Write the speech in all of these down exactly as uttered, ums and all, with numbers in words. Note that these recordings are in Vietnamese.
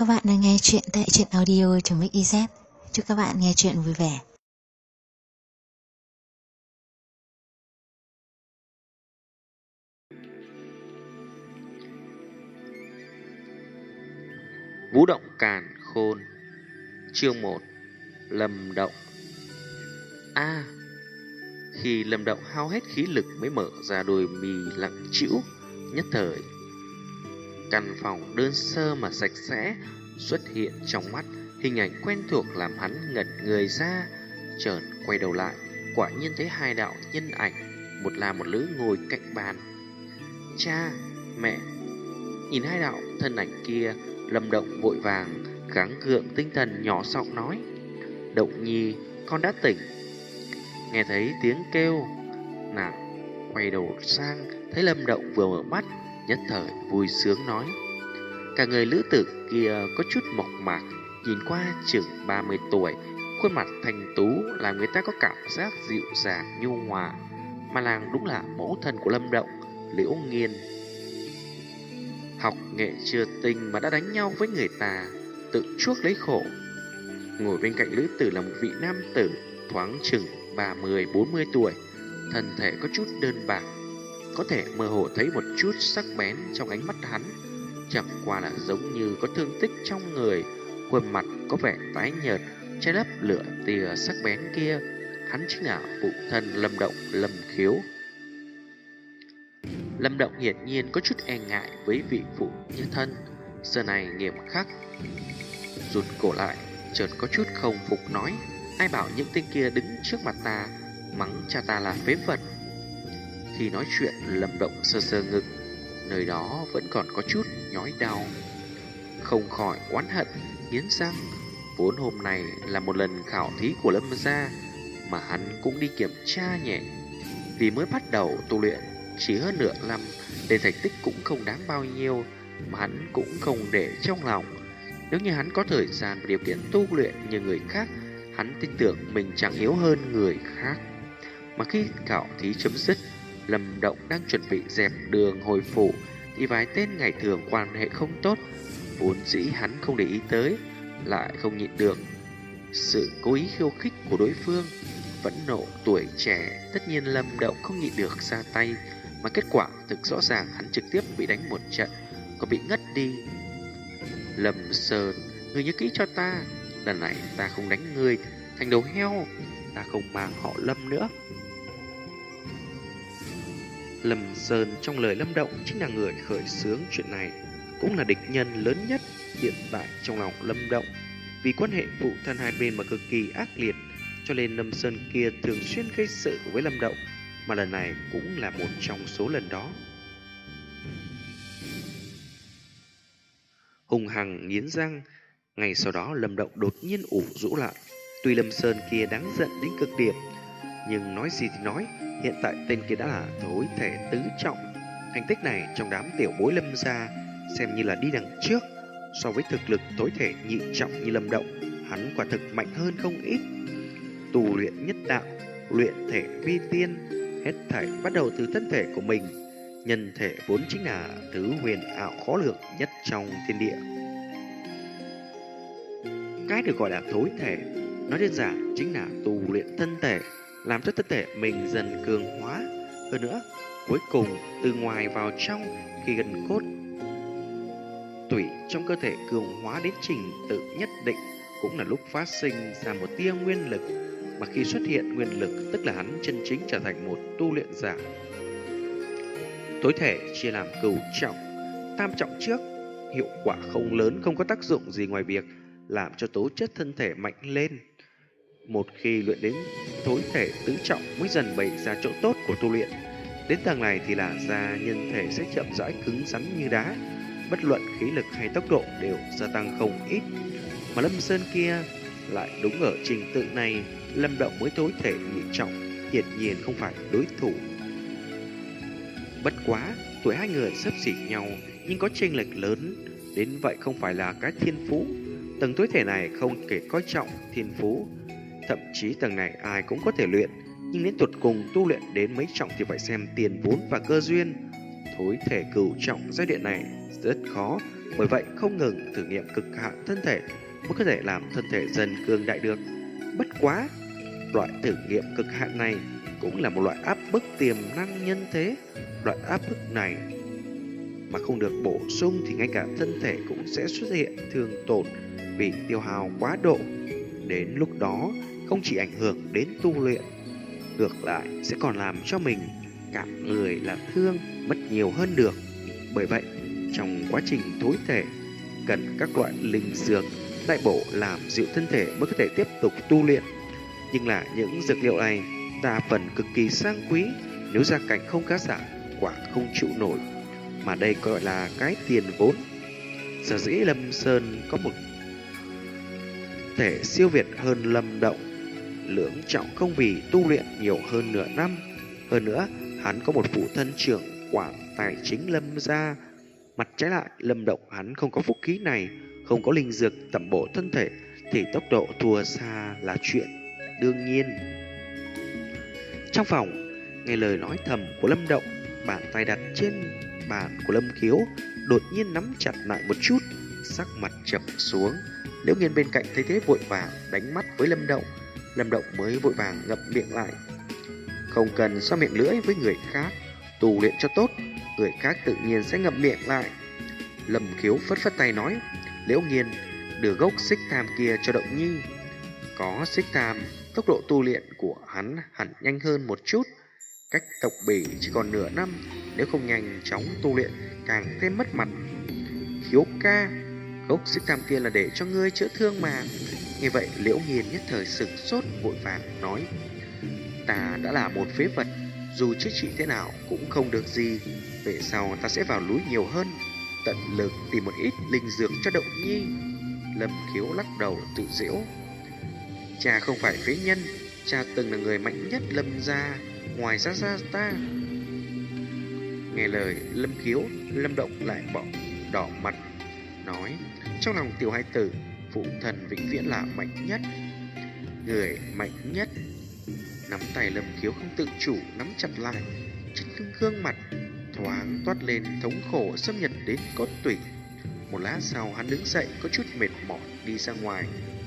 các bạn đang nghe chuyện tại truyện audio.mixyz. Chúc các bạn nghe chuyện vui vẻ. Vũ động càn khôn. Chương một. Lâm động. A à, khi Lâm động hao hết khí lực mới mở ra đôi mì lặng trĩu, nhất thời căn phòng đơn sơ mà sạch sẽ xuất hiện trong mắt hình ảnh quen thuộc làm hắn ngẩn người ra. Chợt quay đầu lại, quả nhiên thấy hai đạo nhân ảnh, một là một nữ ngồi cạnh bàn. Cha, mẹ. Nhìn hai đạo thân ảnh kia, Lâm động vội vàng gắng gượng tinh thần nhỏ giọng nói: Động Nhi, con đã tỉnh. Nghe thấy tiếng kêu, nàng quay đầu sang thấy Lâm động vừa mở mắt, nhất thời vui sướng nói. Cả người lữ tử kia có chút mộc mạc, nhìn qua chừng ba mươi tuổi, khuôn mặt thanh tú làm người ta có cảm giác dịu dàng nhu hòa, mà nàng đúng là mẫu thân của Lâm động, Liễu Nghiên. Học nghệ chưa tinh mà đã đánh nhau với người ta, tự chuốc lấy khổ. Ngồi bên cạnh lữ tử là một vị nam tử thoáng chừng ba mươi bốn mươi tuổi, thân thể có chút đơn bạc, có thể mơ hồ thấy một chút sắc bén trong ánh mắt hắn, chẳng qua là giống như có thương tích trong người. Khuôn mặt có vẻ tái nhợt, che lấp lửa tia sắc bén kia. Hắn chính là phụ thân Lâm động, Lâm Khiếu. Lâm động hiển nhiên có chút e ngại với vị phụ như thân, giờ này nghiêm khắc rụt cổ lại, chợt có chút không phục nói: Ai bảo những tên kia đứng trước mặt ta mắng cha ta là phế vật. Khi nói chuyện, Lâm động sơ sơ ngực, nơi đó vẫn còn có chút nhói đau, không khỏi oán hận nghiến răng. Vốn hôm nay là một lần khảo thí của Lâm gia, mà hắn cũng đi kiểm tra nhẹ. Vì mới bắt đầu tu luyện chỉ hơn nửa năm, nên thành tích cũng không đáng bao nhiêu, mà hắn cũng không để trong lòng. Nếu như hắn có thời gian và điều kiện tu luyện như người khác, hắn tin tưởng mình chẳng yếu hơn người khác. Mà khi khảo thí chấm dứt, Lâm động đang chuẩn bị dẹp đường hồi phủ, thì vài tên ngày thường quan hệ không tốt, vốn dĩ hắn không để ý tới, lại không nhịn được sự cố ý khiêu khích của đối phương. Vẫn nộ tuổi trẻ, tất nhiên Lâm động không nhịn được ra tay, mà kết quả thực rõ ràng, hắn trực tiếp bị đánh một trận, còn bị ngất đi. Lâm Sơn, ngươi nhớ kỹ cho ta, lần này ta không đánh ngươi thành đầu heo, ta không mang họ Lâm nữa. Lâm Sơn trong lời Lâm động chính là người khởi xướng chuyện này, cũng là địch nhân lớn nhất hiện tại trong lòng Lâm động. Vì quan hệ phụ thân hai bên mà cực kỳ ác liệt, cho nên Lâm Sơn kia thường xuyên gây sự với Lâm động, mà lần này cũng là một trong số lần đó. Hùng hằng nghiến răng. Ngày sau đó Lâm động đột nhiên ủ rũ lại. Tuy Lâm Sơn kia đáng giận đến cực điểm, nhưng nói gì thì nói, hiện tại tên kia đã là thối thể tứ trọng. Thành tích này trong đám tiểu bối Lâm gia xem như là đi đằng trước. So với thực lực thối thể nhị trọng như Lâm động, hắn quả thực mạnh hơn không ít. Tu luyện nhất đạo, luyện thể vi tiên, hết thảy bắt đầu từ thân thể của mình. Nhân thể vốn chính là thứ huyền ảo khó lường nhất trong thiên địa. Cái được gọi là thối thể, nói đơn giản chính là tu luyện thân thể, làm cho thân thể mình dần cường hóa. Hơn nữa, cuối cùng từ ngoài vào trong, khi gần cốt tủy trong cơ thể cường hóa đến trình tự nhất định, cũng là lúc phát sinh ra một tia nguyên lực. Mà khi xuất hiện nguyên lực, tức là hắn chân chính trở thành một tu luyện giả. Tối thể chia làm cửu trọng, tam trọng trước, hiệu quả không lớn, không có tác dụng gì ngoài việc làm cho tố chất thân thể mạnh lên. Một khi luyện đến tối thể tứ trọng mới dần bày ra chỗ tốt của tu luyện. Đến tầng này thì là da nhân thể sẽ chậm rãi cứng rắn như đá, bất luận khí lực hay tốc độ đều gia tăng không ít. Mà Lâm Sơn kia lại đúng ở trình tự này, Lâm động mới tối thể nhị trọng, hiển nhiên không phải đối thủ. Bất quá, tuổi hai người xấp xỉ nhau, nhưng có chênh lệch lớn đến vậy không phải là cái thiên phú. Tầng tối thể này không kể coi trọng thiên phú, thậm chí tầng này ai cũng có thể luyện, nhưng đến tuột cùng tu luyện đến mấy trọng thì phải xem tiền vốn và cơ duyên. Thối thể cửu trọng giai đoạn này rất khó, Bởi vậy không ngừng thử nghiệm cực hạn thân thể mới có thể làm thân thể dần cường đại được. Bất quá, loại thử nghiệm cực hạn này cũng là một loại áp bức tiềm năng nhân thế. Loại áp bức này mà không được bổ sung thì ngay cả thân thể cũng sẽ xuất hiện thương tổn vì tiêu hao quá độ. Đến lúc đó không chỉ ảnh hưởng đến tu luyện, ngược lại sẽ còn làm cho mình cả người là thương, mất nhiều hơn được. Bởi vậy, trong quá trình thối thể, cần các loại linh dược đại bổ làm dịu thân thể mới có thể tiếp tục tu luyện. Nhưng là những dược liệu này đa phần cực kỳ sang quý, nếu gia cảnh không khá giả, quả không chịu nổi. Mà đây gọi là cái tiền vốn. Sở dĩ Lâm Sơn có một thể siêu việt hơn Lâm Động, Lưỡng Trọng không vì tu luyện nhiều hơn nửa năm. Hơn nữa, hắn có một phụ thân trưởng quản tài chính Lâm gia. Mặt trái lại, Lâm Động hắn không có phúc khí này, không có linh dược tẩm bổ thân thể, thì tốc độ thua xa là chuyện đương nhiên. Trong phòng, nghe lời nói thầm của Lâm Động, bàn tay đặt trên bàn của Lâm Khiếu đột nhiên nắm chặt lại một chút, sắc mặt trầm xuống. Liễu Nghiên bên cạnh thấy thế vội vàng đánh mắt với Lâm Động. Lâm Động mới vội vàng ngậm miệng lại. Không cần xoa miệng lưỡi với người khác, tu luyện cho tốt, người khác tự nhiên sẽ ngậm miệng lại. Lâm Khiếu phất phất tay nói, Liễu Nghiên đưa gốc xích tham kia cho Động Nhi. Có xích tham, tốc độ tu luyện của hắn hẳn nhanh hơn một chút. Cách tộc bỉ chỉ còn nửa năm, nếu không nhanh chóng tu luyện càng thêm mất mặt. Khiếu ca, gốc xích tham kia là để cho ngươi chữa thương mà. Nghe vậy Liễu Nghiên nhất thời sửng sốt, vội vàng nói, ta đã là một phế vật, dù chữa trị thế nào cũng không được gì. Về sau ta sẽ vào núi nhiều hơn, tận lực tìm một ít linh dược cho Động Nhi. Lâm Khiếu lắc đầu tự giễu, cha không phải phế nhân, cha từng là người mạnh nhất Lâm gia, ngoài ra ra ta. Nghe lời Lâm Khiếu, Lâm Động lại bỏ đỏ mặt, nói, trong lòng tiểu hai tử, phụ thần vĩnh viễn là mạnh nhất, người mạnh nhất. Nắm tay Lâm Khiếu không tự chủ nắm chặt lại, trên gương mặt thoáng toát lên thống khổ xâm nhập đến cốt tủy. Một lát sau hắn đứng dậy có chút mệt mỏi đi ra ngoài.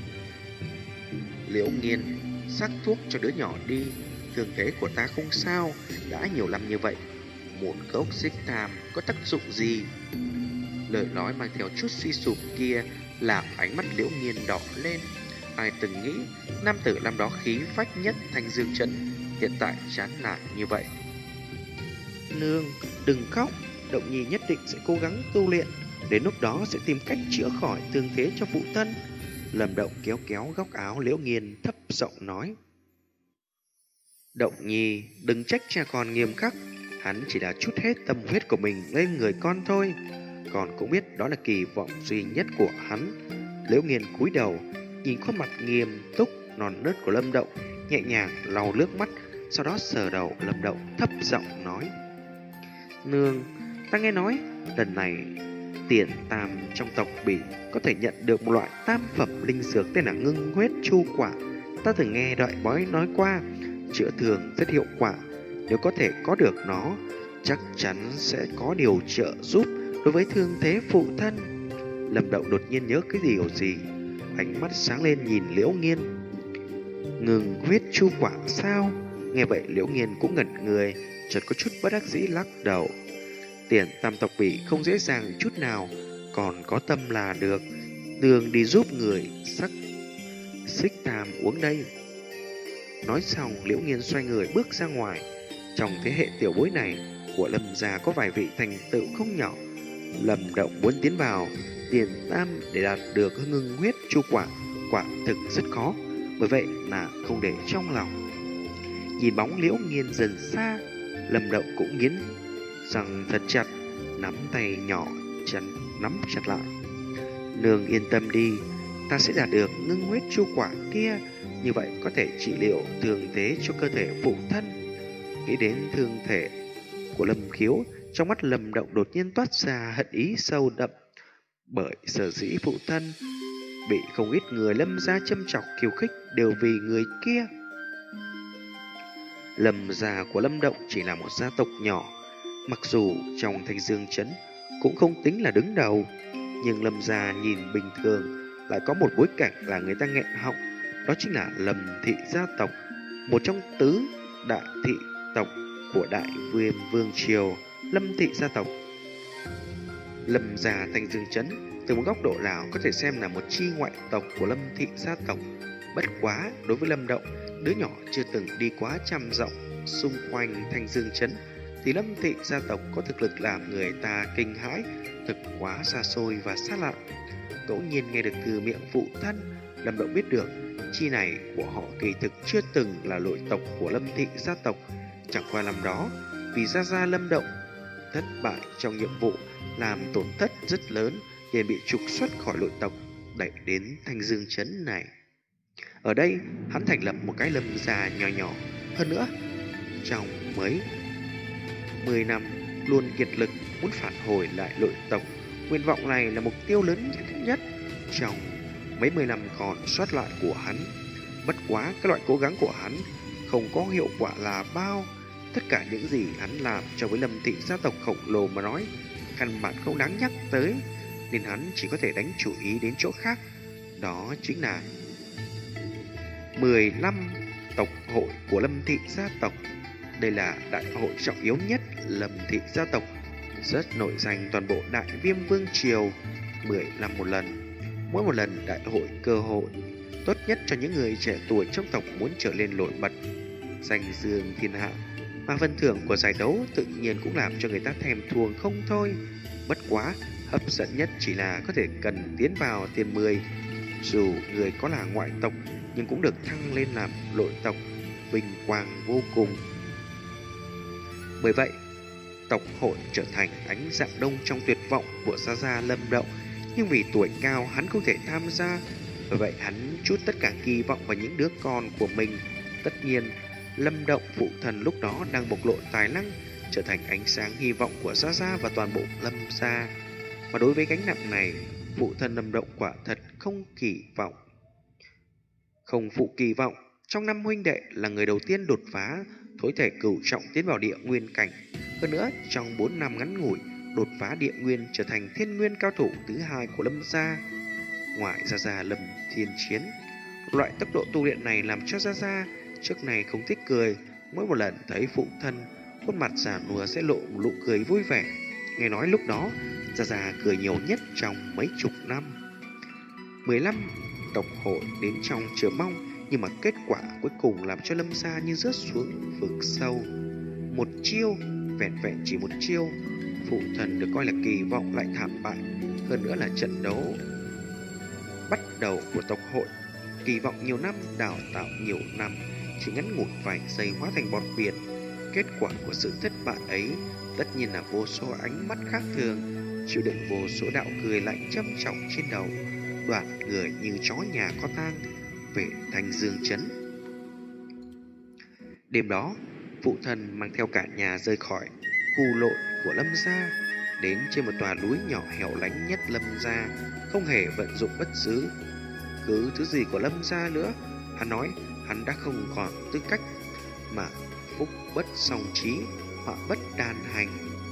Liễu Nghiên, sắc thuốc cho đứa nhỏ đi, thương thế của ta không sao, đã nhiều năm như vậy, một gốc xích tham có tác dụng gì? Lời nói mang theo chút suy sụp kia làm ánh mắt Liễu Nghiên đỏ lên. Ai từng nghĩ nam tử năm đó khí phách nhất Thanh Dương Trấn hiện tại chán nản như vậy. Nương, đừng khóc, Động Nhi nhất định sẽ cố gắng tu luyện, đến lúc đó sẽ tìm cách chữa khỏi thương thế cho phụ thân. Lâm Động kéo kéo góc áo Liễu Nghiên, thấp giọng nói, Động Nhi, đừng trách cha con nghiêm khắc, hắn chỉ đã trút hết tâm huyết của mình lên người con thôi, con cũng biết đó là kỳ vọng duy nhất của hắn. Liễu Nghiên cúi đầu nhìn khuôn mặt nghiêm túc non nớt của Lâm Động, nhẹ nhàng lau nước mắt, sau đó sờ đầu Lâm Động, thấp giọng nói, nương, ta nghe nói lần này Tiền Tam trong tộc Bỉ có thể nhận được một loại tam phẩm linh dược tên là ngưng huyết chu quả. Ta từng nghe đợi bói nói qua, chữa thương rất hiệu quả, nếu có thể có được nó, chắc chắn sẽ có điều trợ giúp đối với thương thế phụ thân. Lâm Động đột nhiên nhớ cái điều gì, ánh mắt sáng lên nhìn Liễu Nghiên. Ngừng huyết chu quả sao? Nghe vậy Liễu Nghiên cũng ngẩn người, chợt có chút bất đắc dĩ lắc đầu. Tiền Tam tộc Bỉ không dễ dàng chút nào, còn có tâm là được, đường đi giúp người sắc xích tham uống đây. Nói xong Liễu Nghiên xoay người bước ra ngoài. Trong thế hệ tiểu bối này của Lâm gia có vài vị thành tựu không nhỏ. Lâm Động muốn tiến vào Tiền Tam để đạt được ngưng huyết chu quả, quả thực rất khó, bởi vậy là không để trong lòng. Nhìn bóng Liễu Nghiên dần xa, Lâm Động cũng nghiến răng thật chặt, nắm tay nhỏ chắn nắm chặt lại. Nương yên tâm đi, ta sẽ đạt được ngưng huyết chu quả kia, như vậy có thể trị liệu thương thế cho cơ thể phụ thân. Nghĩ đến thương thể của Lâm Khiếu, trong mắt Lâm Động đột nhiên toát ra hận ý sâu đậm, bởi sở dĩ phụ thân bị không ít người Lâm gia châm chọc khiêu khích đều vì người kia. Lâm gia của Lâm Động chỉ là một gia tộc nhỏ, mặc dù trong Thanh Dương Trấn cũng không tính là đứng đầu, Nhưng Lâm gia nhìn bình thường lại có một bối cảnh là người ta nghẹn họng. Đó chính là Lâm thị gia tộc, một trong tứ đại thị tộc của Đại Viêm Vương Triều. Lâm thị gia tộc, Lâm gia Thanh Dương Trấn, từ một góc độ nào có thể xem là một chi ngoại tộc của Lâm thị gia tộc. Bất quá đối với Lâm Động, đứa nhỏ chưa từng đi quá trăm dặm xung quanh Thanh Dương Trấn, thì Lâm thị gia tộc có thực lực làm người ta kinh hãi, thực quá xa xôi và xa lạ. Ngẫu nhiên nghe được từ miệng phụ thân, Lâm Động biết được chi này của họ kỳ thực chưa từng là nội tộc của Lâm thị gia tộc. Chẳng qua năm đó vì gia gia Lâm Động thất bại trong nhiệm vụ, làm tổn thất rất lớn, liền bị trục xuất khỏi nội tộc, đẩy đến Thanh Dương Trấn này. Ở đây hắn thành lập một cái Lâm gia nhỏ nhỏ. Hơn nữa, trong mấy mười năm luôn kiệt lực muốn phản hồi lại nội tộc. Nguyện vọng này là mục tiêu lớn nhất, nhất trong mấy mươi năm còn sót lại của hắn. Bất quá cái loại cố gắng của hắn không có hiệu quả là bao. Tất cả những gì hắn làm cho với Lâm thị gia tộc khổng lồ mà nói căn bản không đáng nhắc tới, nên hắn chỉ có thể đánh chủ ý đến chỗ khác. Đó chính là mười lăm tộc hội của Lâm thị gia tộc. Đây là đại hội trọng yếu nhất Lâm thị gia tộc, rất nổi danh toàn bộ Đại Viêm Vương Triều, mười năm một lần. Mỗi một lần đại hội cơ hội tốt nhất cho những người trẻ tuổi trong tộc muốn trở lên nổi bật, danh dương thiên hạ. Mà phần thưởng của giải đấu tự nhiên cũng làm cho người ta thèm thuồng không thôi. Bất quá hấp dẫn nhất chỉ là có thể cần tiến vào tiền mười. Dù người có là ngoại tộc nhưng cũng được thăng lên làm nội tộc, vinh quang vô cùng. Bởi vậy tộc hội trở thành ánh dạng đông trong tuyệt vọng của gia gia Lâm Động. Nhưng vì tuổi cao hắn không thể tham gia, bởi vậy hắn trút tất cả kỳ vọng vào những đứa con của mình. Tất nhiên Lâm Động phụ thần lúc đó đang bộc lộ tài năng, trở thành ánh sáng hy vọng của gia gia và toàn bộ Lâm gia. Mà đối với gánh nặng này, phụ thân Lâm Động quả thật không kỳ vọng Không phụ kỳ vọng. Trong năm huynh đệ là người đầu tiên đột phá thối thể cửu trọng tiến vào địa nguyên cảnh. Hơn nữa trong bốn năm ngắn ngủi đột phá địa nguyên, trở thành thiên nguyên cao thủ thứ hai của Lâm gia. Ngoài gia gia Lâm Thiên Chiến, loại tốc độ tu luyện này làm cho gia gia trước này không thích cười. Mỗi một lần thấy phụ thân, khuôn mặt già nua sẽ lộ một nụ cười vui vẻ. Nghe nói lúc đó gia gia cười nhiều nhất trong mấy chục năm. Mười lăm tộc hội đến trong chờ mong, nhưng mà kết quả cuối cùng làm cho Lâm gia như rớt xuống vực sâu. Một chiêu, vẹn vẹn chỉ một chiêu, phụ thần được coi là kỳ vọng lại thảm bại. Hơn nữa là trận đấu bắt đầu của tộc hội, kỳ vọng nhiều năm, đào tạo nhiều năm, chỉ ngắn ngủn vài giây hóa thành bọt biển. Kết quả của sự thất bại ấy tất nhiên là vô số ánh mắt khác thường, chịu đựng vô số đạo cười lạnh châm trọng trên đầu. Đoàn người như chó nhà có tang về Thanh Dương Trấn. Đêm đó, phụ thân mang theo cả nhà rời khỏi khu nội của Lâm gia, đến trên một tòa núi nhỏ hẻo lánh nhất Lâm gia, không hề vận dụng bất cứ cứ thứ gì của Lâm gia nữa. Hắn nói hắn đã không còn tư cách, mà phúc bất song trí, họa bất đan hành.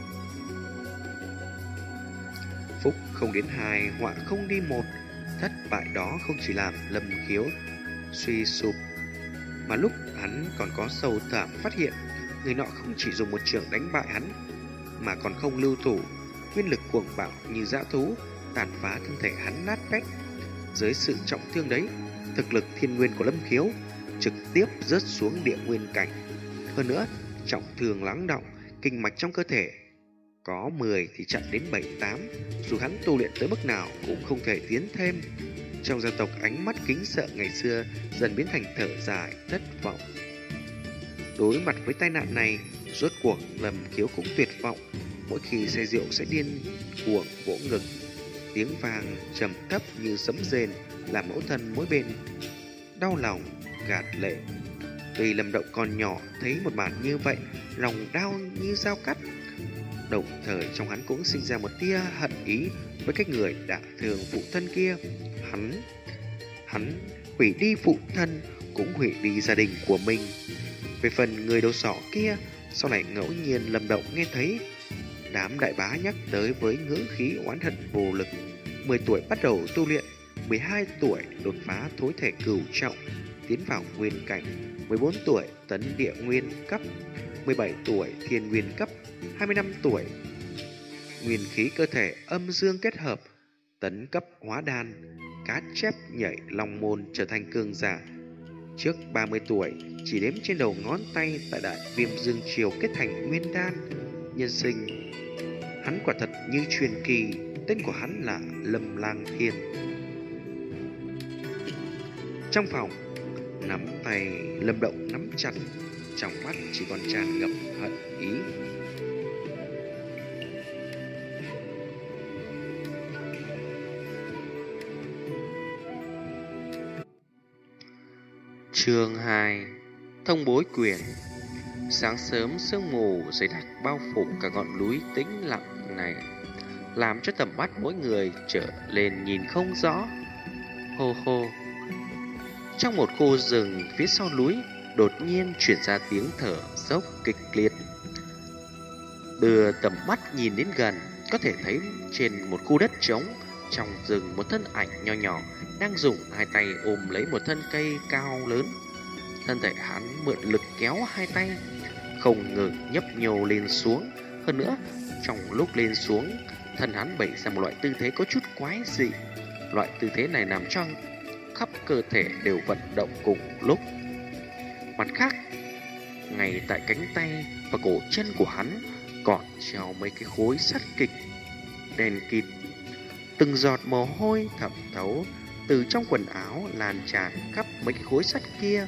Phúc không đến hai, họa không đi một. Thất bại đó không chỉ làm Lâm Khiếu suy sụp, mà lúc hắn còn có sâu thẳm phát hiện người nọ không chỉ dùng một trường đánh bại hắn, mà còn không lưu thủ, nguyên lực cuồng bạo như dã thú tàn phá thân thể hắn nát bét. Dưới sự trọng thương đấy, thực lực thiên nguyên của Lâm Khiếu trực tiếp rớt xuống địa nguyên cảnh. Hơn nữa, trọng thương lắng đọng, kinh mạch trong cơ thể có mười thì chặn đến bảy tám, dù hắn tu luyện tới mức nào cũng không thể tiến thêm. Trong gia tộc, ánh mắt kính sợ ngày xưa dần biến thành thở dài thất vọng. Đối mặt với tai nạn này, rốt cuộc Lâm Khiếu cũng tuyệt vọng. Mỗi khi say rượu sẽ điên cuồng vỗ ngực, tiếng vang trầm thấp như sấm rền, làm mẫu thân mỗi bên đau lòng gạt lệ. Tuy Lâm Động còn nhỏ, thấy một màn như vậy, lòng đau như dao cắt. Đồng thời trong hắn cũng sinh ra một tia hận ý với cái người đã thương phụ thân kia. Hắn Hắn hủy đi phụ thân, cũng hủy đi gia đình của mình. Về phần người đầu sỏ kia, sau này ngẫu nhiên Lâm Động nghe thấy đám đại bá nhắc tới với ngữ khí oán hận vô lực. mười tuổi bắt đầu tu luyện, mười hai tuổi đột phá thối thể cửu trọng, tiến vào nguyên cảnh, mười bốn tuổi tấn địa nguyên cấp, mười bảy tuổi thiên nguyên cấp, hai mươi lăm tuổi nguyên khí cơ thể âm dương kết hợp, tấn cấp hóa đan, cá chép nhảy long môn trở thành cường giả. Trước ba mươi tuổi, chỉ đếm trên đầu ngón tay tại đại viêm dương triều kết thành nguyên đan. Nhân sinh, hắn quả thật như truyền kỳ, tên của hắn là Lâm Lang Thiên. Trong phòng, nắm tay Lâm Động nắm chặt, trong mắt chỉ còn tràn ngập hận ý. Chương hai. Thông bối quyền. Sáng sớm sương mù dày đặc bao phủ cả ngọn núi tĩnh lặng này, làm cho tầm mắt mỗi người trở lên nhìn không rõ. Hô hô. Trong một khu rừng phía sau núi, đột nhiên truyền ra tiếng thở dốc kịch liệt. Đưa tầm mắt nhìn đến gần, có thể thấy trên một khu đất trống trong rừng một thân ảnh nho nhỏ đang dùng hai tay ôm lấy một thân cây cao lớn. Thân thể hắn mượn lực kéo hai tay, không ngừng nhấp nhô lên xuống. Hơn nữa, trong lúc lên xuống, thân hắn bày ra một loại tư thế có chút quái dị. Loại tư thế này làm cho khắp cơ thể đều vận động cùng lúc. Mặt khác, ngay tại cánh tay và cổ chân của hắn còn treo mấy cái khối sắt kịch đen kịt. Từng giọt mồ hôi thẩm thấu từ trong quần áo lan tràn khắp mấy cái khối sắt kia.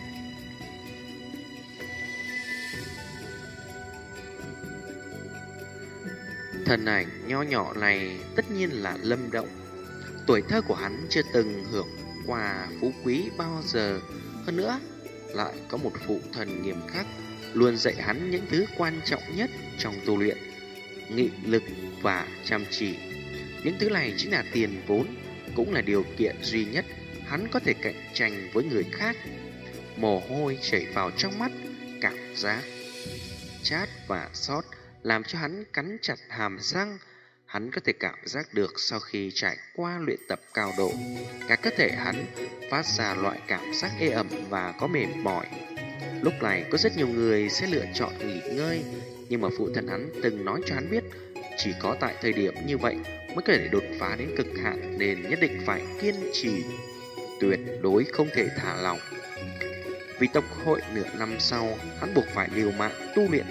Thân ảnh nho nhỏ này tất nhiên là Lâm Động. Tuổi thơ của hắn chưa từng hưởng qua phú quý bao giờ. Hơn nữa, lại có một phụ thần nghiêm khắc luôn dạy hắn những thứ quan trọng nhất trong tu luyện: nghị lực và chăm chỉ. Những thứ này chính là tiền vốn, cũng là điều kiện duy nhất hắn có thể cạnh tranh với người khác. Mồ hôi chảy vào trong mắt, cảm giác chát và xót làm cho hắn cắn chặt hàm răng. Hắn có thể cảm giác được sau khi trải qua luyện tập cao độ, cả cơ thể hắn phát ra loại cảm giác ê ẩm và có mệt mỏi. Lúc này có rất nhiều người sẽ lựa chọn nghỉ ngơi, nhưng mà phụ thân hắn từng nói cho hắn biết, chỉ có tại thời điểm như vậy mới có thể đột phá đến cực hạn, nên nhất định phải kiên trì, tuyệt đối không thể thả lỏng. Vì tộc hội nửa năm sau, hắn buộc phải liều mạng tu luyện.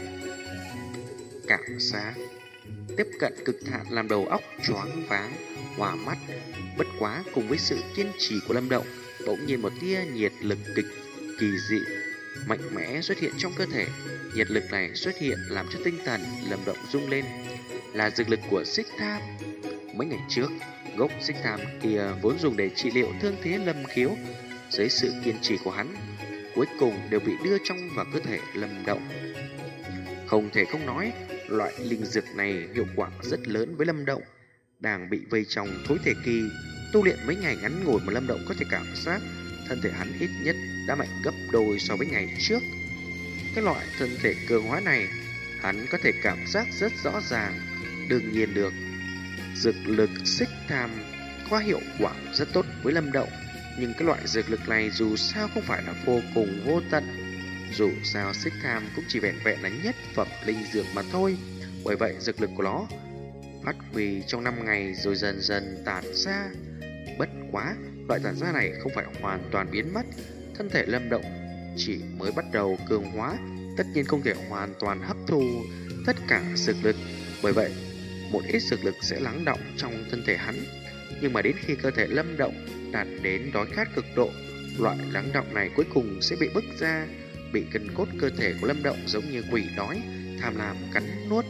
Cảm giác tiếp cận cực hạn làm đầu óc choáng váng, hoa mắt. Bất quá cùng với sự kiên trì của Lâm Động, bỗng nhiên một tia nhiệt lực kịch kỳ dị mạnh mẽ xuất hiện trong cơ thể. Nhiệt lực này xuất hiện làm cho tinh thần Lâm Động rung lên, là dược lực của xích tham. Mấy ngày trước, gốc xích tham kia vốn dùng để trị liệu thương thế Lâm Khiếu, dưới sự kiên trì của hắn, cuối cùng đều bị đưa trong vào cơ thể Lâm Động. Không thể không nói, loại linh dược này hiệu quả rất lớn với Lâm Động. Đang bị vây trong thối thể kỳ, tu luyện mấy ngày ngắn ngủi mà Lâm Động có thể cảm giác thân thể hắn ít nhất đã mạnh gấp đôi so với ngày trước. Cái loại thân thể cường hóa này, hắn có thể cảm giác rất rõ ràng. Đương nhiên được, dược lực xích tham có hiệu quả rất tốt với Lâm Động, nhưng cái loại dược lực này dù sao không phải là vô cùng vô tận. Dù sao xích tham cũng chỉ vẹn vẹn là nhất phẩm linh dược mà thôi. Bởi vậy dược lực của nó phát huy trong năm ngày rồi dần dần tản ra. Bất quá, loại tản ra này không phải hoàn toàn biến mất. Thân thể Lâm Động chỉ mới bắt đầu cường hóa, tất nhiên không thể hoàn toàn hấp thu tất cả dược lực. Bởi vậy, một ít dược lực sẽ lắng đọng trong thân thể hắn. Nhưng mà đến khi cơ thể Lâm Động đạt đến đói khát cực độ, loại lắng đọng này cuối cùng sẽ bị bức ra, bị cân cốt cơ thể của Lâm Động giống như quỷ đói, tham lam cắn nuốt.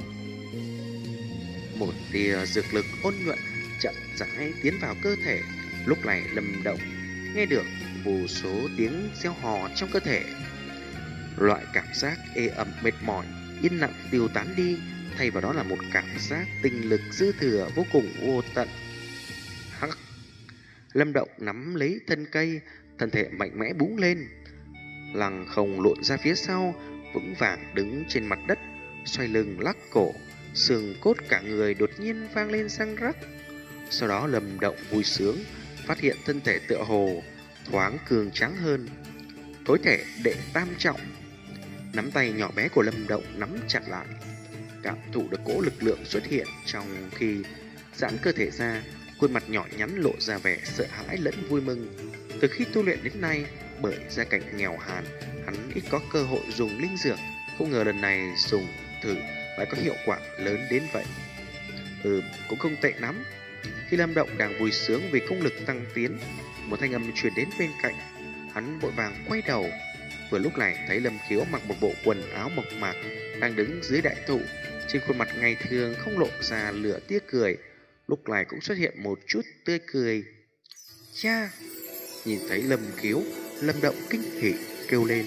Một tia dược lực ôn nhuận chậm rãi tiến vào cơ thể. Lúc này Lâm Động nghe được vô số tiếng reo hò trong cơ thể. Loại cảm giác ê ẩm mệt mỏi yên lặng tiêu tán đi, thay vào đó là một cảm giác tinh lực dư thừa vô cùng vô tận. Hắc! Lâm Động nắm lấy thân cây, thân thể mạnh mẽ búng lên, lăng không lộn ra phía sau, vững vàng đứng trên mặt đất, xoay lưng lắc cổ, xương cốt cả người đột nhiên vang lên răng rắc. Sau đó Lâm Động vui sướng, phát hiện thân thể tựa hồ thoáng cường tráng hơn. Tối thể đệ tam trọng. Nắm tay nhỏ bé của Lâm Động nắm chặt lại, cảm thụ được cỗ lực lượng xuất hiện trong khi giãn cơ thể ra. Khuôn mặt nhỏ nhắn lộ ra vẻ sợ hãi lẫn vui mừng. Từ khi tu luyện đến nay, bởi gia cảnh nghèo hàn, hắn ít có cơ hội dùng linh dược. Không ngờ lần này dùng thử lại có hiệu quả lớn đến vậy. Ừ, cũng không tệ lắm. Khi Lâm Động đang vui sướng vì công lực tăng tiến, một thanh âm truyền đến bên cạnh. Hắn vội vàng quay đầu. Vừa lúc này thấy Lâm Khiếu mặc một bộ quần áo mộc mạc, đang đứng dưới đại thụ. Trên khuôn mặt ngày thường không lộ ra lửa tia cười, lúc này cũng xuất hiện một chút tươi cười. Cha! Nhìn thấy Lâm Khiếu, Lâm Động kinh hỉ kêu lên.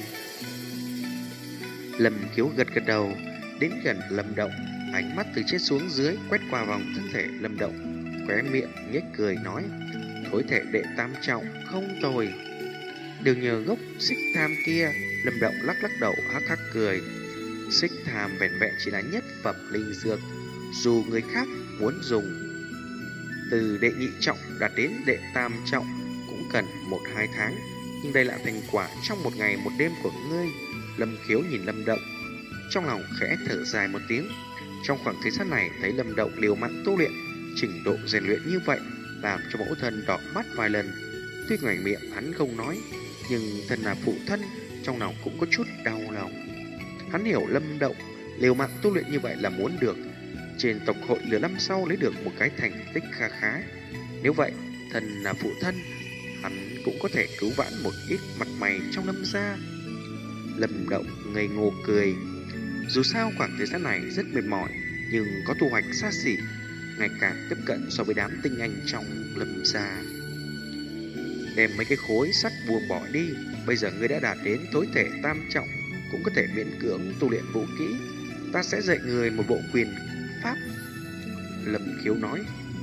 Lâm Khiếu gật gật đầu, đến gần Lâm Động, ánh mắt từ trên xuống dưới quét qua vòng thân thể Lâm Động, khóe miệng nhếch cười nói: Thối thể đệ tam trọng không tồi. Đều nhờ gốc xích tham kia. Lâm Động lắc lắc đầu hắc hắc cười. Xích tham vẹn vẹn chỉ là nhất phẩm linh dược, dù người khác muốn dùng từ đệ nhị trọng đạt đến đệ tam trọng cũng cần một hai tháng, nhưng đây là thành quả trong một ngày một đêm của ngươi. Lâm Khiếu nhìn Lâm Động, trong lòng khẽ thở dài một tiếng. Trong khoảng thời gian này thấy Lâm Động liều mạng tu luyện, trình độ rèn luyện như vậy làm cho mẫu thân đỏ mắt vài lần. Tuy ngoài miệng hắn không nói, nhưng thân là phụ thân, trong lòng cũng có chút đau lòng. Hắn hiểu Lâm Động liều mạng tu luyện như vậy là muốn được trên tộc hội lửa năm sau lấy được một cái thành tích kha khá. Nếu vậy, thân là phụ thân, hắn cũng có thể cứu vãn một ít mặt mày trong Lâm gia. Lâm Động ngây ngô cười. Dù sao khoảng thời gian này rất mệt mỏi, nhưng có thu hoạch xa xỉ, ngày càng tiếp cận so với đám tinh anh trong Lâm gia. Đem mấy cái khối sắt buông bỏ đi, bây giờ ngươi đã đạt đến tối thể tam trọng, cũng có thể miễn cưỡng tu luyện vũ kỹ. Ta sẽ dạy người một bộ quyền pháp. Lâm Khiếu nói.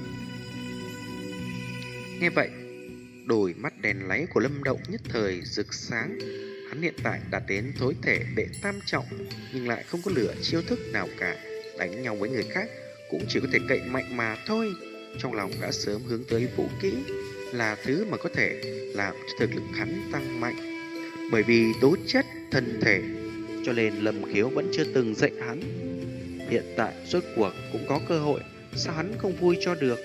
Nghe vậy, đôi mắt đèn láy của Lâm Động nhất thời rực sáng. Hắn hiện tại đạt đến tối thể đệ tam trọng, nhưng lại không có lửa chiêu thức nào cả. Đánh nhau với người khác cũng chỉ có thể cậy mạnh mà thôi. Trong lòng đã sớm hướng tới vũ kỹ là thứ mà có thể làm cho thực lực hắn tăng mạnh. Bởi vì tố chất thân thể, cho nên Lâm Khiếu vẫn chưa từng dạy hắn. Hiện tại rốt cuộc cũng có cơ hội, sao hắn không vui cho được.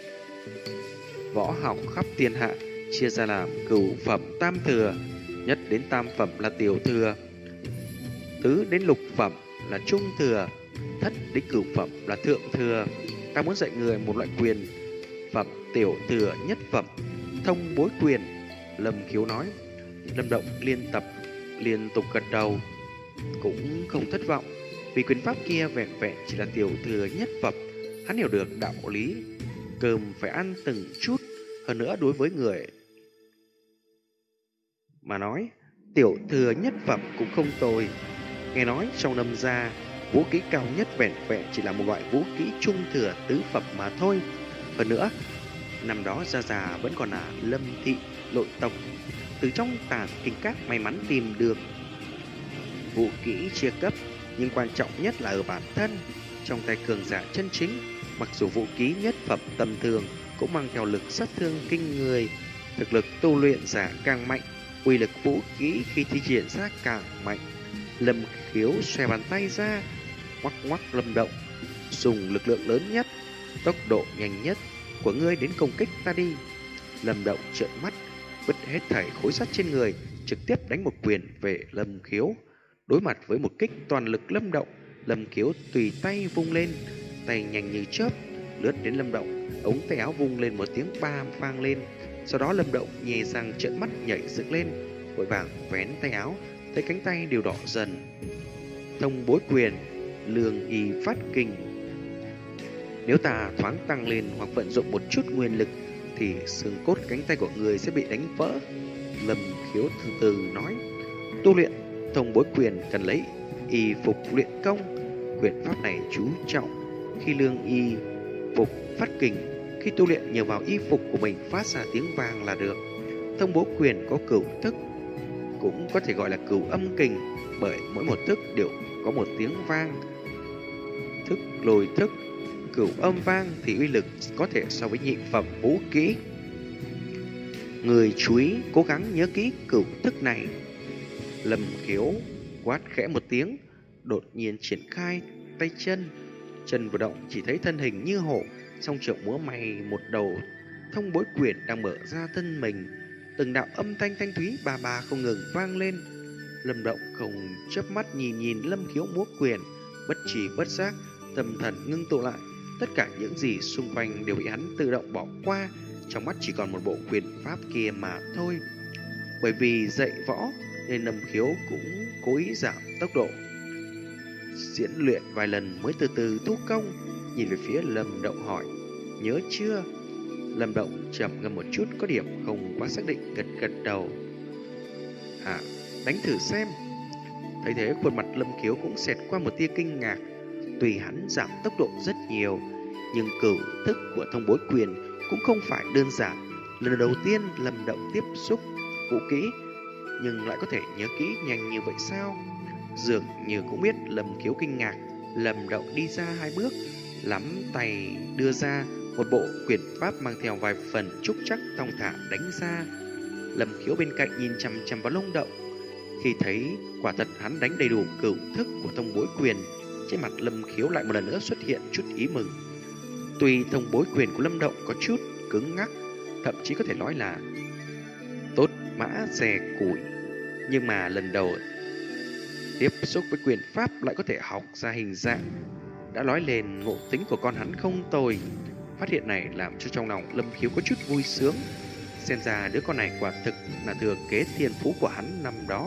Võ học khắp thiên hạ chia ra làm cửu phẩm tam thừa, nhất đến tam phẩm là tiểu thừa, tứ đến lục phẩm là trung thừa, thất đến cửu phẩm là thượng thừa. Ta muốn dạy người một loại quyền phẩm tiểu thừa nhất phẩm, thông bối quyền. Lâm Khiếu nói. Lâm Động liên tập liên tục gật đầu, cũng không thất vọng, vì quyền pháp kia vẹn vẹn chỉ là tiểu thừa nhất phẩm. Hắn hiểu được đạo lý cơm phải ăn từng chút. Hơn nữa đối với người mà nói, tiểu thừa nhất phẩm cũng không tồi. Nghe nói trong Lâm gia, vũ kỹ cao nhất vẹn vẹn chỉ là một loại vũ kỹ trung thừa tứ phẩm mà thôi. Hơn nữa, năm đó Gia Gia vẫn còn là Lâm thị nội tộc, từ trong tàng kinh các may mắn tìm được vũ kỹ chia cấp, nhưng quan trọng nhất là ở bản thân. Trong tay cường giả chân chính, mặc dù vũ kỹ nhất phẩm tầm thường cũng mang theo lực sát thương kinh người. Thực lực tu luyện giả càng mạnh, uy lực vũ kỹ khi thi triển ra càng mạnh. Lâm Khiếu xòe bàn tay ra, ngoắc ngoắc Lâm Động, dùng lực lượng lớn nhất, tốc độ nhanh nhất của ngươi đến công kích ta đi. Lâm Động trợn mắt, vứt hết thảy khối sắt trên người, trực tiếp đánh một quyền về Lâm Khiếu. Đối mặt với một kích toàn lực Lâm Động, Lâm Khiếu tùy tay vung lên, tay nhanh như chớp lướt đến Lâm Động, ống tay áo vung lên một tiếng ba vang lên. Sau đó Lâm Động nhè răng trợn mắt nhảy dựng lên, vội vàng vén tay áo, thấy cánh tay đều đỏ dần. Thông bối quyền, lương y phát kinh. Nếu ta thoáng tăng lên hoặc vận dụng một chút nguyên lực thì xương cốt cánh tay của người sẽ bị đánh vỡ. Lâm Khiếu từ từ nói. Tu luyện thông bối quyền cần lấy y phục luyện công. Quyền pháp này chú trọng khi lương y phục phát kình. Khi tu luyện nhờ vào y phục của mình phát ra tiếng vang là được. Thông bối quyền có cửu thức, cũng có thể gọi là cửu âm kình, bởi mỗi một thức đều có một tiếng vang. Thức lôi thức, cửu âm vang thì uy lực có thể so với nhị phẩm vũ kỹ. Người chú ý cố gắng nhớ kỹ cửu thức này. Lâm Khiếu quát khẽ một tiếng, đột nhiên triển khai tay chân. Chân vừa động chỉ thấy thân hình như hổ, song trượng múa may một đầu thông bối quyển đang mở ra thân mình. Từng đạo âm thanh thanh thúy ba ba không ngừng vang lên. Lâm Động không chớp mắt nhìn nhìn Lâm Khiếu múa quyền, bất trì bất giác, tâm thần ngưng tụ lại. Tất cả những gì xung quanh đều bị hắn tự động bỏ qua, trong mắt chỉ còn một bộ quyền pháp kia mà thôi. Bởi vì dạy võ nên Lâm Khiếu cũng cố ý giảm tốc độ, diễn luyện vài lần mới từ từ thu công. Nhìn về phía Lâm Động hỏi: nhớ chưa? Lâm Động trầm ngâm một chút, có điểm không quá xác định, gật gật đầu. À, đánh thử xem. Thấy thế khuôn mặt Lâm Khiếu cũng xẹt qua một tia kinh ngạc. Tùy hắn giảm tốc độ rất nhiều, nhưng cửu thức của thông bối quyền cũng không phải đơn giản. Lần đầu tiên Lâm Động tiếp xúc vũ kỹ, nhưng lại có thể nhớ kỹ nhanh như vậy sao? Dường như cũng biết Lâm Khiếu kinh ngạc. Lâm Động đi ra hai bước, lắm tay đưa ra một bộ quyền pháp mang theo vài phần trúc chắc thong thả đánh ra. Lâm Khiếu bên cạnh nhìn chằm chằm vào Lâm Động. Khi thấy quả thật hắn đánh đầy đủ cửu thức của thông bối quyền, trên mặt Lâm Khiếu lại một lần nữa xuất hiện chút ý mừng. Tuy thông bối quyền của Lâm Động có chút cứng ngắc, thậm chí có thể nói là tốt mã rè củi, nhưng mà lần đầu tiếp xúc với quyền pháp lại có thể học ra hình dạng, đã nói lên ngộ tính của con hắn không tồi. Phát hiện này làm cho trong lòng Lâm Khiếu có chút vui sướng. Xem ra đứa con này quả thực là thừa kế thiên phú của hắn năm đó.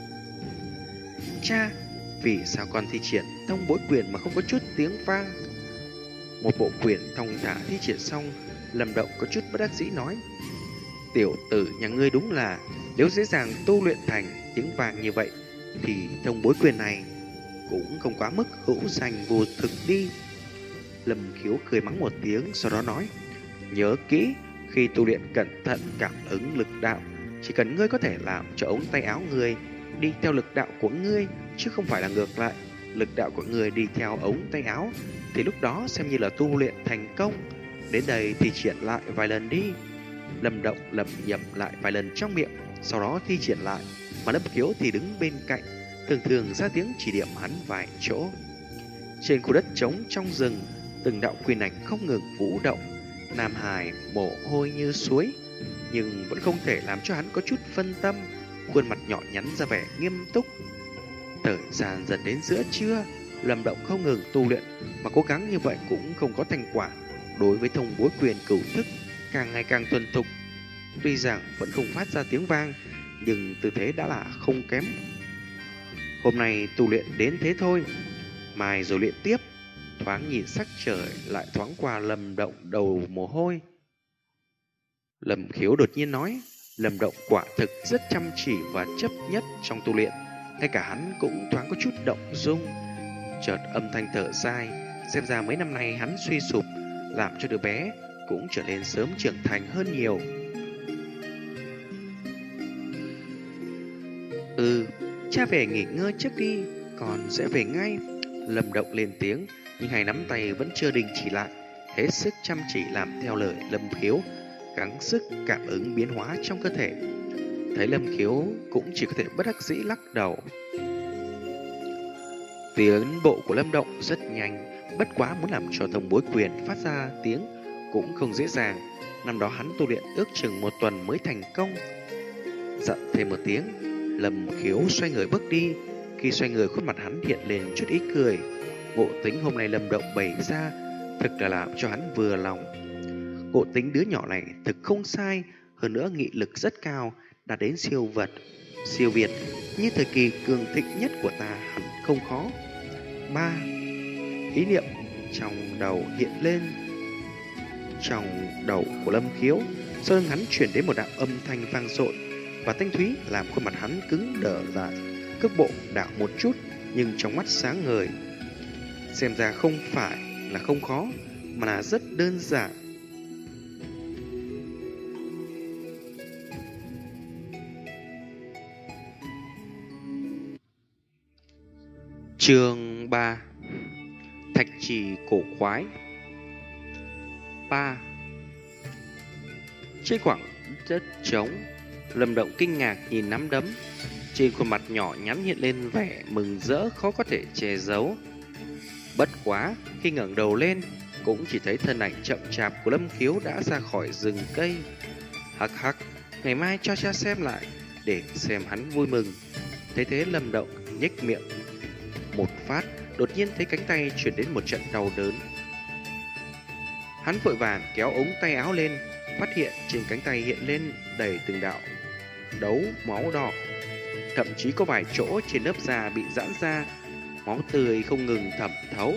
Cha, vì sao con thi triển thông bối quyền mà không có chút tiếng vang? Một bộ quyền thông thả thi triển xong, Lâm Động có chút bất đắc dĩ nói: tiểu tử nhà ngươi đúng là, nếu dễ dàng tu luyện thành tiếng vang như vậy thì thông bối quyền này cũng không quá mức hữu danh vô thực đi. Lâm Khiếu cười mắng một tiếng, sau đó nói: nhớ kỹ, khi tu luyện cẩn thận cảm ứng lực đạo. Chỉ cần ngươi có thể làm cho ống tay áo ngươi đi theo lực đạo của ngươi, chứ không phải là ngược lại, lực đạo của ngươi đi theo ống tay áo, thì lúc đó xem như là tu luyện thành công. Đến đây thì triển lại vài lần đi. Lâm Động lẩm nhẩm lại vài lần trong miệng, sau đó thi triển lại, mà Lâm Khiếu thì đứng bên cạnh, thường thường ra tiếng chỉ điểm hắn vài chỗ. Trên khu đất trống trong rừng, từng đạo quyền ảnh không ngừng vũ động. Nam Hải mồ hôi như suối, nhưng vẫn không thể làm cho hắn có chút phân tâm, khuôn mặt nhỏ nhắn ra vẻ nghiêm túc. Thời gian dần đến giữa trưa, Lâm Động không ngừng tu luyện, mà cố gắng như vậy cũng không có thành quả. Đối với thông bối quyền cửu thức càng ngày càng thuần thục, tuy rằng vẫn không phát ra tiếng vang, nhưng tư thế đã là không kém. Hôm nay tu luyện đến thế thôi, mai rồi luyện tiếp. Thoáng nhìn sắc trời lại thoáng qua Lâm Động đầu mồ hôi. Lâm Khiếu đột nhiên nói: Lâm Động quả thực rất chăm chỉ và chấp nhất trong tu luyện. Ngay cả hắn cũng thoáng có chút động dung. Chợt âm thanh thở dài, xem ra mấy năm nay hắn suy sụp, làm cho đứa bé cũng trở nên sớm trưởng thành hơn nhiều. Ừ, cha về nghỉ ngơi trước đi, con sẽ về ngay. Lâm Động lên tiếng, nhưng hai nắm tay vẫn chưa đình chỉ lại, hết sức chăm chỉ làm theo lời Lâm Khiếu, gắng sức cảm ứng biến hóa trong cơ thể. Thấy Lâm Khiếu cũng chỉ có thể bất đắc dĩ lắc đầu. Tiến bộ của Lâm Động rất nhanh, bất quá muốn làm cho thông bối quyền phát ra tiếng cũng không dễ dàng. Năm đó hắn tu luyện ước chừng một tuần mới thành công. Dặn thêm một tiếng, Lâm Khiếu xoay người bước đi. Khi xoay người, khuôn mặt hắn hiện lên chút ý cười. Ngộ tính hôm nay Lâm Động bày ra thực là làm cho hắn vừa lòng. Ngộ tính đứa nhỏ này thực không sai, hơn nữa nghị lực rất cao, đạt đến siêu vật, siêu việt, như thời kỳ cường thịnh nhất của ta hẳn không khó. Ba ý niệm trong đầu hiện lên trong đầu của Lâm Khiếu, sau lưng hắn chuyển đến một đạo âm thanh vang dội và thanh thúy, làm khuôn mặt hắn cứng đờ lại. Cước bộ đảo một chút, nhưng trong mắt sáng ngời. Xem ra không phải là không khó, mà là rất đơn giản. Chương ba. Thạch trì cổ quái. ba. Trên khoảng đất trống, Lâm Động kinh ngạc nhìn nắm đấm. Trên khuôn mặt nhỏ nhắn hiện lên vẻ mừng rỡ khó có thể che giấu. Bất quá, khi ngẩng đầu lên, cũng chỉ thấy thân ảnh chậm chạp của Lâm Khiếu đã ra khỏi rừng cây. Hắc hắc, ngày mai cho cha xem lại, để xem hắn vui mừng. Thế thế Lâm Động nhếch miệng một phát, đột nhiên thấy cánh tay truyền đến một trận đau đớn. Hắn vội vàng kéo ống tay áo lên, phát hiện trên cánh tay hiện lên đầy từng đạo đấu máu đỏ. Thậm chí có vài chỗ trên lớp da bị giãn ra, máu tươi không ngừng thẩm thấu.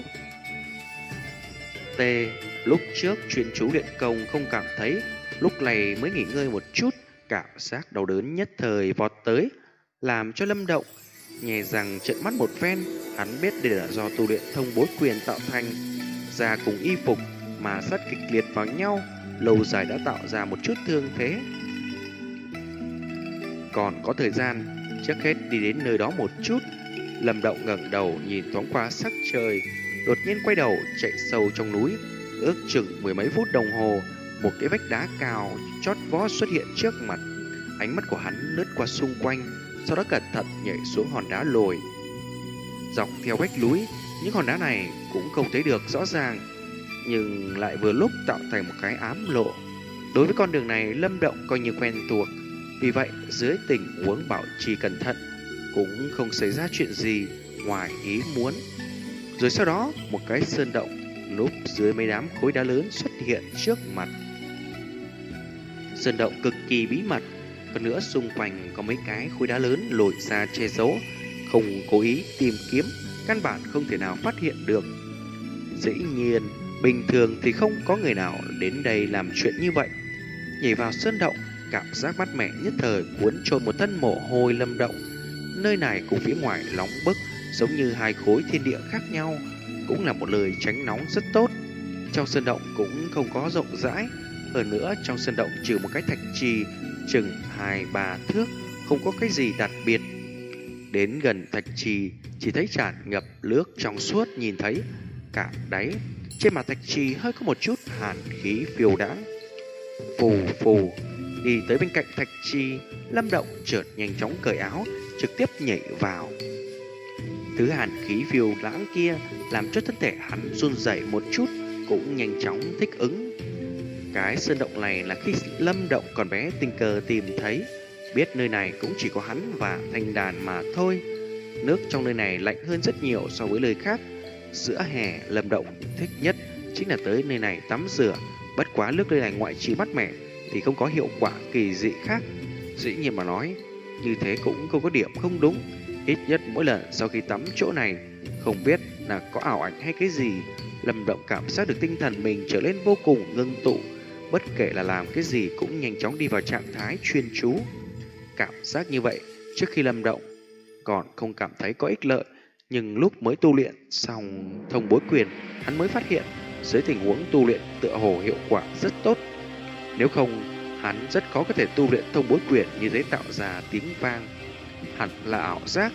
T, lúc trước chuyên chú luyện công không cảm thấy, lúc này mới nghỉ ngơi một chút, cảm giác đau đớn nhất thời vọt tới, làm cho Lâm Động nhè răng trợn mắt một phen. Hắn biết đây là do tu luyện thông bối quyền tạo thành, da cùng y phục mà sát kịch liệt vào nhau, lâu dài đã tạo ra một chút thương thế. Còn có thời gian, trước hết đi đến nơi đó một chút. Lâm Động ngẩng đầu nhìn thoáng qua sắc trời, đột nhiên quay đầu chạy sâu trong núi. Ước chừng mười mấy phút đồng hồ, một cái vách đá cao chót vót xuất hiện trước mặt. Ánh mắt của hắn lướt qua xung quanh, sau đó cẩn thận nhảy xuống hòn đá lồi. Dọc theo vách núi, những hòn đá này cũng không thấy được rõ ràng, nhưng lại vừa lúc tạo thành một cái ám lộ. Đối với con đường này, Lâm Động coi như quen thuộc, vì vậy dưới tình huống bảo trì cẩn thận cũng không xảy ra chuyện gì ngoài ý muốn. Rồi sau đó, một cái sơn động núp dưới mấy đám khối đá lớn xuất hiện trước mặt. Sơn động cực kỳ bí mật, hơn nữa xung quanh có mấy cái khối đá lớn lồi ra che giấu, không cố ý tìm kiếm, căn bản không thể nào phát hiện được. Dĩ nhiên, bình thường thì không có người nào đến đây làm chuyện như vậy. Nhảy vào sơn động, cảm giác mát mẻ nhất thời cuốn trôi một thân mồ hôi Lâm Động. Nơi này cùng phía ngoài nóng bức, giống như hai khối thiên địa khác nhau, cũng là một lời tránh nóng rất tốt. Trong sơn động cũng không có rộng rãi, hơn nữa trong sơn động trừ một cái thạch trì chừng hai ba thước, không có cái gì đặc biệt. Đến gần thạch trì, chỉ thấy tràn ngập nước trong suốt nhìn thấy cả đáy. Trên mặt thạch trì hơi có một chút hàn khí phiêu đãng. Phù phù, đi tới bên cạnh thạch trì, Lâm Động chợt nhanh chóng cởi áo, trực tiếp nhảy vào. Thứ hàn khí phiêu lãng kia làm cho thân thể hắn run rẩy một chút, cũng nhanh chóng thích ứng. Cái sơn động này là khi Lâm Động còn bé tình cờ tìm thấy, biết nơi này cũng chỉ có hắn và thanh đàn mà thôi. Nước trong nơi này lạnh hơn rất nhiều so với nơi khác. Giữa hè, Lâm Động thích nhất chính là tới nơi này tắm rửa. Bất quá nước nơi này ngoại trừ mát mẻ thì không có hiệu quả kỳ dị khác. Dĩ nhiên mà nói, như thế cũng không có điểm không đúng. Ít nhất mỗi lần sau khi tắm chỗ này, không biết là có ảo ảnh hay cái gì, Lâm Động cảm giác được tinh thần mình trở nên vô cùng ngưng tụ. Bất kể là làm cái gì cũng nhanh chóng đi vào trạng thái chuyên chú. Cảm giác như vậy, trước khi Lâm Động còn không cảm thấy có ích lợi, nhưng lúc mới tu luyện xong thông bối quyền, hắn mới phát hiện dưới tình huống tu luyện tựa hồ hiệu quả rất tốt. Nếu không, hắn rất khó có thể tu luyện thông bối quyền như thế tạo ra tiếng vang. Hẳn là ảo giác.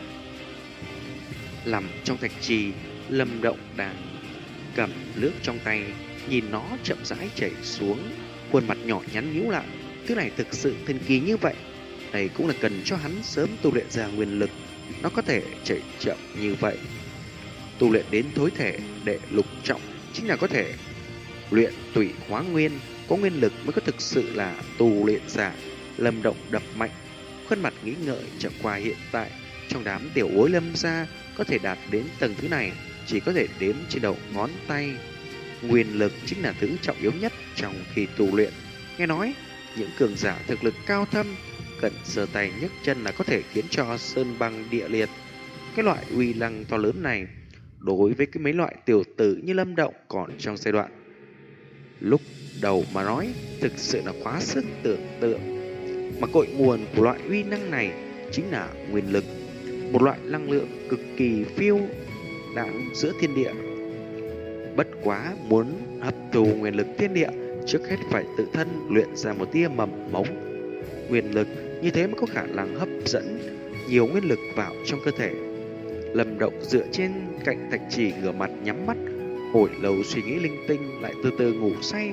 Nằm trong thạch trì, Lâm Động đang cầm nước trong tay, nhìn nó chậm rãi chảy xuống, khuôn mặt nhỏ nhắn nhíu lại. Thứ này thực sự thần kỳ như vậy. Đây cũng là cần cho hắn sớm tu luyện ra nguyên lực, nó có thể chảy chậm như vậy. Tu luyện đến thối thể để lục trọng chính là có thể luyện tùy hóa nguyên, có nguyên lực mới có thực sự là tu luyện giả. Lâm Động đập mạnh, khuôn mặt nghĩ ngợi chậm qua hiện tại. Trong đám tiểu bối Lâm gia có thể đạt đến tầng thứ này chỉ có thể đếm trên đầu ngón tay. Nguyên lực chính là thứ trọng yếu nhất trong khi tu luyện. Nghe nói những cường giả thực lực cao thâm cần giơ tay nhấc chân là có thể khiến cho sơn băng địa liệt. Cái loại uy năng to lớn này đối với cái mấy loại tiểu tử như Lâm Động còn trong giai đoạn lúc đầu mà nói thực sự là quá sức tưởng tượng. Mà cội nguồn của loại uy năng này chính là nguyên lực, một loại năng lượng cực kỳ phiêu đãng giữa thiên địa. Bất quá muốn hấp thu nguyên lực thiên địa, trước hết phải tự thân luyện ra một tia mầm mống nguyên lực, như thế mới có khả năng hấp dẫn nhiều nguyên lực vào trong cơ thể. Lâm Động dựa trên cạnh thạch trì ngửa mặt nhắm mắt, hồi lâu suy nghĩ linh tinh, lại từ từ ngủ say.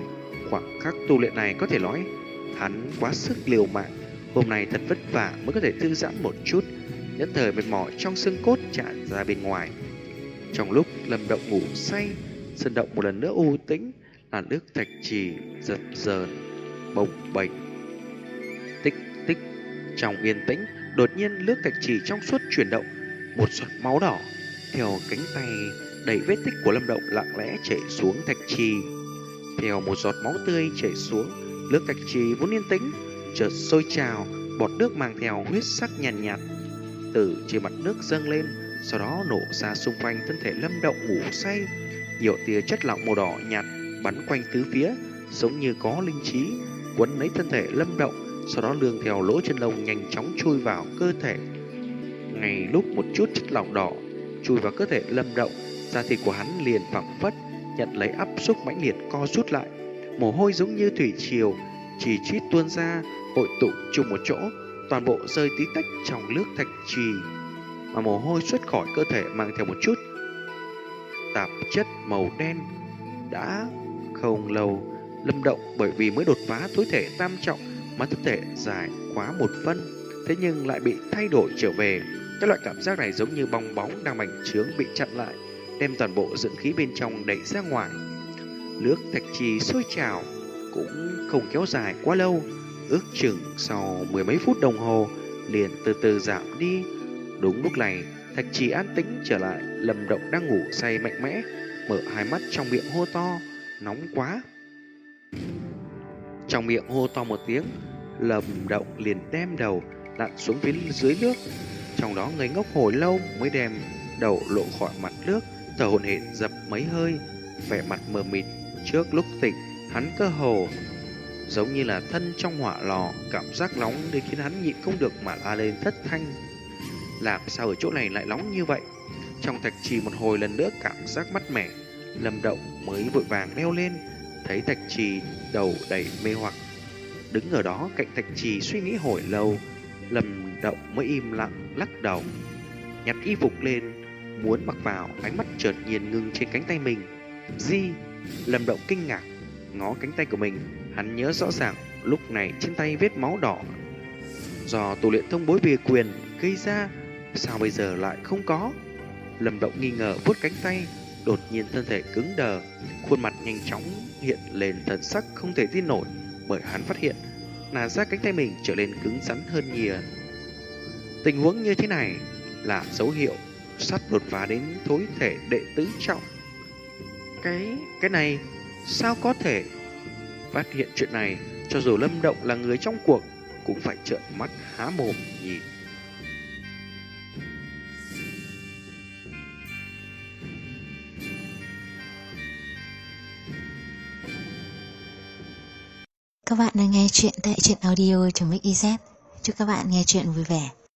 Khoảng khắc tu luyện này có thể nói hắn quá sức liều mạng, hôm nay thật vất vả mới có thể thư giãn một chút, nhất thời mệt mỏi trong xương cốt tràn ra bên ngoài. Trong lúc Lâm Động ngủ say, sân động một lần nữa u tĩnh, làn nước thạch trì dập dờn bồng bềnh. Tích tích, trong yên tĩnh, đột nhiên nước thạch trì trong suốt chuyển động, một giọt máu đỏ theo cánh tay đầy vết tích của Lâm Động lặng lẽ chảy xuống thạch trì. Theo một giọt máu tươi chảy xuống, nước thạch trì vốn yên tĩnh chợt sôi trào, bọt nước mang theo huyết sắc nhàn nhạt, nhạt từ trên mặt nước dâng lên, sau đó nổ ra xung quanh thân thể Lâm Động ngủ say. Nhiều tia chất lỏng màu đỏ nhạt bắn quanh tứ phía, giống như có linh trí, quấn lấy thân thể Lâm Động, sau đó lương theo lỗ chân lông nhanh chóng chui vào cơ thể. Ngay lúc một chút chất lỏng đỏ chui vào cơ thể Lâm Động, da thịt của hắn liền phẳng phất nhận lấy áp xúc mãnh liệt co rút lại, mồ hôi giống như thủy triều chỉ chít tuôn ra, hội tụ chung một chỗ, toàn bộ rơi tí tách trong nước thạch trì. Mà mồ hôi xuất khỏi cơ thể mang theo một chút tạp chất màu đen. Đã không lâu, Lâm Động bởi vì mới đột phá tối thể tam trọng mà thân thể dài quá một phân, thế nhưng lại bị thay đổi trở về. Cái loại cảm giác này giống như bong bóng đang bành trướng bị chặn lại, đem toàn bộ dưỡng khí bên trong đẩy ra ngoài. Nước thạch trì sôi trào cũng không kéo dài quá lâu, ước chừng sau mười mấy phút đồng hồ liền từ từ giảm đi. Đúng lúc này, thạch trì an tĩnh trở lại. Lâm Động đang ngủ say mạnh mẽ, mở hai mắt trong miệng hô to, nóng quá. Trong miệng hô to một tiếng, Lâm Động liền đem đầu lặn xuống phía dưới nước. Trong đó ngây ngốc hồi lâu mới đem đầu lộ khỏi mặt nước, thở hổn hển dập mấy hơi, vẻ mặt mờ mịt. Trước lúc tỉnh, hắn cơ hồ giống như là thân trong hỏa lò, cảm giác nóng đến khiến hắn nhịn không được mà la lên thất thanh. Làm sao ở chỗ này lại nóng như vậy? Trong thạch trì một hồi lần nữa cảm giác mát mẻ, Lâm Động mới vội vàng leo lên, thấy thạch trì đầu đầy mê hoặc. Đứng ở đó cạnh thạch trì suy nghĩ hồi lâu, Lâm Động mới im lặng lắc đầu, nhặt y phục lên muốn mặc vào, ánh mắt chợt nhiên ngưng trên cánh tay mình. Di! Lâm Động kinh ngạc ngó cánh tay của mình, hắn nhớ rõ ràng lúc này trên tay vết máu đỏ do tu luyện thông bối bìa quyền gây ra, sao bây giờ lại không có? Lâm Động nghi ngờ vuốt cánh tay, đột nhiên thân thể cứng đờ, khuôn mặt nhanh chóng hiện lên thần sắc không thể tin nổi, bởi hắn phát hiện là da cánh tay mình trở nên cứng rắn hơn nhiều. Tình huống như thế này là dấu hiệu sắp đột phá đến thối thể đệ tứ trọng. Cái cái này sao có thể? Phát hiện chuyện này, cho dù Lâm Động là người trong cuộc cũng phải trợn mắt há mồm nhìn. Các bạn đang nghe chuyện tại truyện audio.mixyz. Chúc các bạn nghe chuyện vui vẻ.